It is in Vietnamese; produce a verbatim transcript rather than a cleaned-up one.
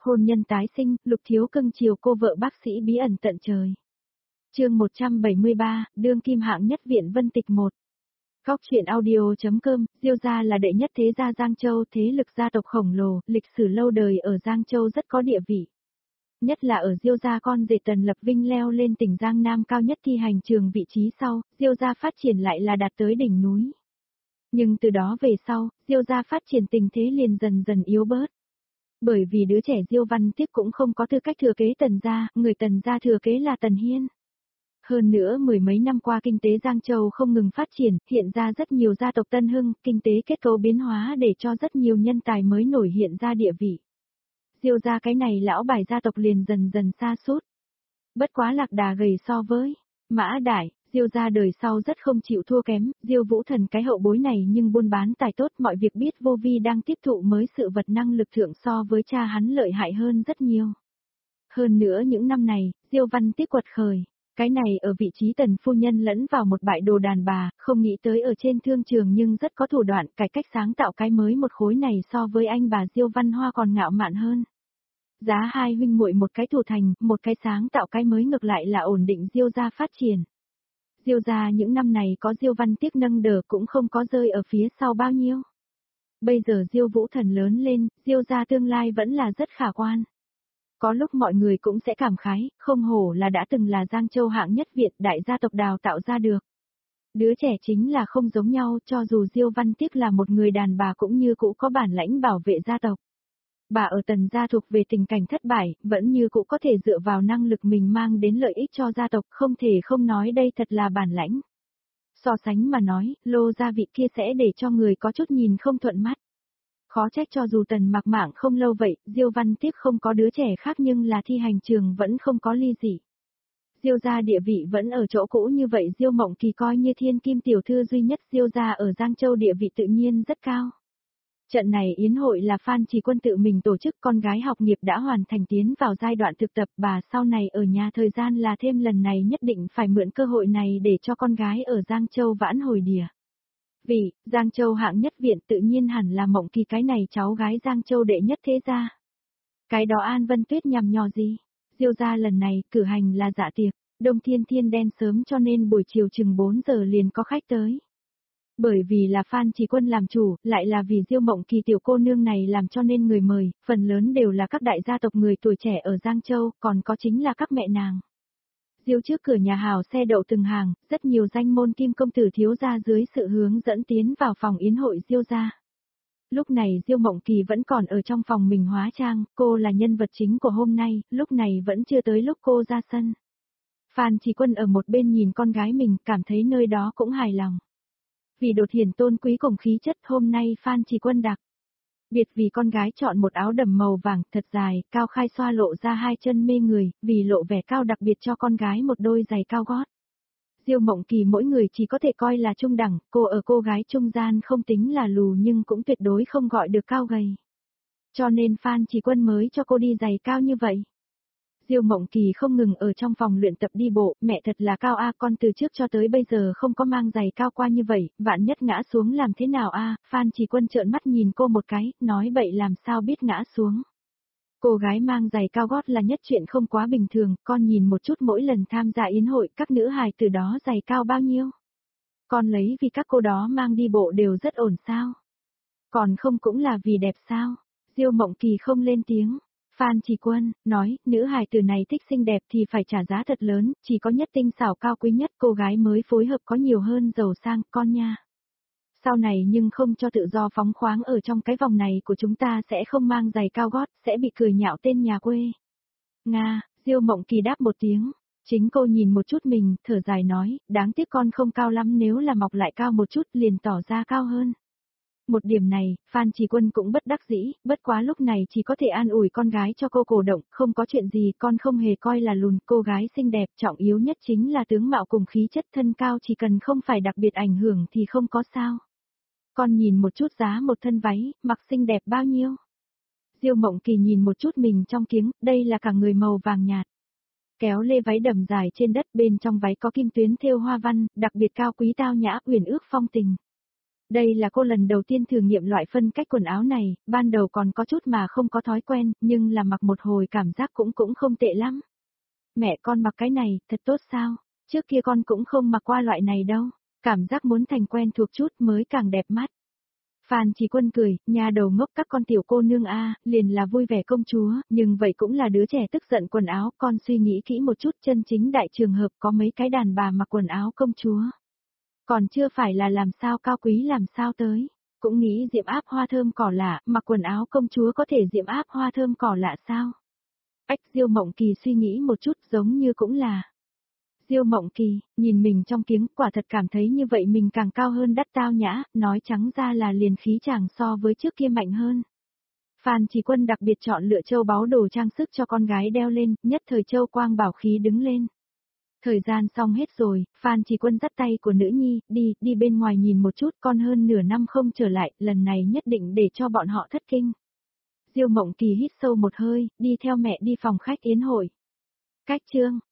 Hôn nhân tái sinh, Lục Thiếu cưng chiều cô vợ bác sĩ bí ẩn tận trời. Chương một trăm bảy mươi ba, đương kim hạng nhất viện Vân Tịch một. Góc truyện audio.com, Diêu gia là đệ nhất thế gia Giang Châu, thế lực gia tộc khổng lồ, lịch sử lâu đời ở Giang Châu rất có địa vị. Nhất là ở Diêu gia con rể Tần Lập Vinh leo lên tỉnh Giang Nam cao nhất thi hành trường vị trí sau, Diêu gia phát triển lại là đạt tới đỉnh núi. Nhưng từ đó về sau, Diêu gia phát triển tình thế liền dần dần yếu bớt. Bởi vì đứa trẻ Diêu Văn Tiếc cũng không có tư cách thừa kế Tần gia, người Tần gia thừa kế là Tần Hiên. Hơn nữa mười mấy năm qua kinh tế Giang Châu không ngừng phát triển, hiện ra rất nhiều gia tộc tân hưng, kinh tế kết cấu biến hóa để cho rất nhiều nhân tài mới nổi hiện ra địa vị. Diêu gia cái này lão bài gia tộc liền dần dần sa sút. Bất quá lạc đà gầy so với Mã Đại, Diêu gia đời sau rất không chịu thua kém, Diêu Vũ Thần cái hậu bối này nhưng buôn bán tài tốt, mọi việc biết vô vi đang tiếp thụ mới sự vật năng lực thượng so với cha hắn lợi hại hơn rất nhiều. Hơn nữa những năm này, Diêu Văn Tiếc quật khởi. Cái này ở vị trí Tần phu nhân lẫn vào một bại đồ đàn bà, không nghĩ tới ở trên thương trường nhưng rất có thủ đoạn, cải cách sáng tạo cái mới một khối này so với anh bà Diêu Văn Hoa còn ngạo mạn hơn. Giá hai huynh muội một cái thủ thành, một cái sáng tạo cái mới ngược lại là ổn định Diêu gia phát triển. Diêu gia những năm này có Diêu Văn Tiếc nâng đỡ cũng không có rơi ở phía sau bao nhiêu. Bây giờ Diêu Vũ Thần lớn lên, Diêu gia tương lai vẫn là rất khả quan. Có lúc mọi người cũng sẽ cảm khái, không hổ là đã từng là Giang Châu hạng nhất viện đại gia tộc đào tạo ra được. Đứa trẻ chính là không giống nhau, cho dù Diêu Văn Tiếc là một người đàn bà cũng như cũ có bản lãnh bảo vệ gia tộc. Bà ở Tần gia thuộc về tình cảnh thất bại, vẫn như cũ có thể dựa vào năng lực mình mang đến lợi ích cho gia tộc, không thể không nói đây thật là bản lãnh. So sánh mà nói, Lô gia vị kia sẽ để cho người có chút nhìn không thuận mắt. Khó trách cho dù Tần Mặc mạng không lâu vậy, Diêu Văn Tiếc không có đứa trẻ khác nhưng là thi hành trường vẫn không có ly dị. Diêu gia địa vị vẫn ở chỗ cũ như vậy, Diêu Mộng Kỳ coi như thiên kim tiểu thư duy nhất Diêu gia ở Giang Châu địa vị tự nhiên rất cao. Trận này yến hội là Phan Chỉ Quân tự mình tổ chức, con gái học nghiệp đã hoàn thành tiến vào giai đoạn thực tập, bà sau này ở nhà thời gian là thêm, lần này nhất định phải mượn cơ hội này để cho con gái ở Giang Châu vãn hồi đìa. Vì, Giang Châu hạng nhất viện tự nhiên hẳn là Mộng Kỳ cái này cháu gái Giang Châu đệ nhất thế gia. Cái đó An Vân Tuyết nhằm nhò gì? Diêu gia lần này, cử hành là dạ tiệc, Đông Thiên Thiên đen sớm cho nên buổi chiều chừng bốn giờ liền có khách tới. Bởi vì là Phan Chỉ Quân làm chủ, lại là vì Diêu Mộng Kỳ tiểu cô nương này làm cho nên người mời, phần lớn đều là các đại gia tộc người tuổi trẻ ở Giang Châu, còn có chính là các mẹ nàng. Diêu trước cửa nhà hào xe đậu từng hàng, rất nhiều danh môn kim công tử thiếu gia dưới sự hướng dẫn tiến vào phòng yến hội Diêu gia. Lúc này Diêu Mộng Kỳ vẫn còn ở trong phòng mình hóa trang, cô là nhân vật chính của hôm nay, lúc này vẫn chưa tới lúc cô ra sân. Phan Chỉ Quân ở một bên nhìn con gái mình, cảm thấy nơi đó cũng hài lòng. Vì đột hiển tôn quý cùng khí chất, hôm nay Phan Chỉ Quân đặc biệt vì con gái chọn một áo đầm màu vàng thật dài, cao khai xoa lộ ra hai chân mê người, vì lộ vẻ cao đặc biệt cho con gái một đôi giày cao gót. Diêu Mộng Kỳ mỗi người chỉ có thể coi là trung đẳng, cô ở cô gái trung gian không tính là lù nhưng cũng tuyệt đối không gọi được cao gầy. Cho nên Phan Chỉ Quân mới cho cô đi giày cao như vậy. Diêu Mộng Kỳ không ngừng ở trong phòng luyện tập đi bộ, mẹ thật là cao a, con từ trước cho tới bây giờ không có mang giày cao qua như vậy, vạn nhất ngã xuống làm thế nào a? Phan Chỉ Quân trợn mắt nhìn cô một cái, nói bậy làm sao biết ngã xuống. Cô gái mang giày cao gót là nhất chuyện không quá bình thường, con nhìn một chút mỗi lần tham gia yến hội, các nữ hài từ đó giày cao bao nhiêu. Con lấy vì các cô đó mang đi bộ đều rất ổn sao? Còn không cũng là vì đẹp sao? Diêu Mộng Kỳ không lên tiếng. Phan Chỉ Quân nói, nữ hài tử này thích xinh đẹp thì phải trả giá thật lớn, chỉ có nhất tinh xảo cao quý nhất cô gái mới phối hợp có nhiều hơn giàu sang, con nha. Sau này nhưng không cho tự do phóng khoáng ở trong cái vòng này của chúng ta, sẽ không mang giày cao gót, sẽ bị cười nhạo tên nhà quê. Nga, Diêu Mộng Kỳ đáp một tiếng, chính cô nhìn một chút mình, thở dài nói, đáng tiếc con không cao lắm, nếu là mọc lại cao một chút liền tỏ ra cao hơn. Một điểm này, Phan Chỉ Quân cũng bất đắc dĩ, bất quá lúc này chỉ có thể an ủi con gái cho cô cổ động, không có chuyện gì, con không hề coi là lùn, cô gái xinh đẹp, trọng yếu nhất chính là tướng mạo cùng khí chất, thân cao chỉ cần không phải đặc biệt ảnh hưởng thì không có sao. Con nhìn một chút giá một thân váy, mặc xinh đẹp bao nhiêu. Diêu Mộng Kỳ nhìn một chút mình trong kiếng, đây là cả người màu vàng nhạt. Kéo lê váy đầm dài trên đất, bên trong váy có kim tuyến thêu hoa văn, đặc biệt cao quý tao nhã, uyển ước phong tình. Đây là cô lần đầu tiên thử nghiệm loại phân cách quần áo này, ban đầu còn có chút mà không có thói quen, nhưng là mặc một hồi cảm giác cũng cũng không tệ lắm. Mẹ con mặc cái này, thật tốt sao? Trước kia con cũng không mặc qua loại này đâu, cảm giác muốn thành quen thuộc chút mới càng đẹp mắt. Phan Chỉ Quân cười, nhà đầu ngốc các con tiểu cô nương a, liền là vui vẻ công chúa, nhưng vậy cũng là đứa trẻ tức giận quần áo, con suy nghĩ kỹ một chút, chân chính đại trường hợp có mấy cái đàn bà mặc quần áo công chúa. Còn chưa phải là làm sao cao quý làm sao tới, cũng nghĩ diệm áp hoa thơm cỏ lạ, mặc quần áo công chúa có thể diệm áp hoa thơm cỏ lạ sao? Ách Diêu Mộng Kỳ suy nghĩ một chút giống như cũng là. Diêu Mộng Kỳ, nhìn mình trong kiếng, quả thật cảm thấy như vậy mình càng cao hơn đắt tao nhã, nói trắng ra là liền khí chàng so với trước kia mạnh hơn. Phan Chỉ Quân đặc biệt chọn lựa châu báu đồ trang sức cho con gái đeo lên, nhất thời châu quang bảo khí đứng lên. Thời gian xong hết rồi, Phan Chỉ Quân dắt tay của nữ nhi, đi, đi bên ngoài nhìn một chút, con hơn nửa năm không trở lại, lần này nhất định để cho bọn họ thất kinh. Diêu Mộng Kỳ hít sâu một hơi, đi theo mẹ đi phòng khách yến hội. Cách chương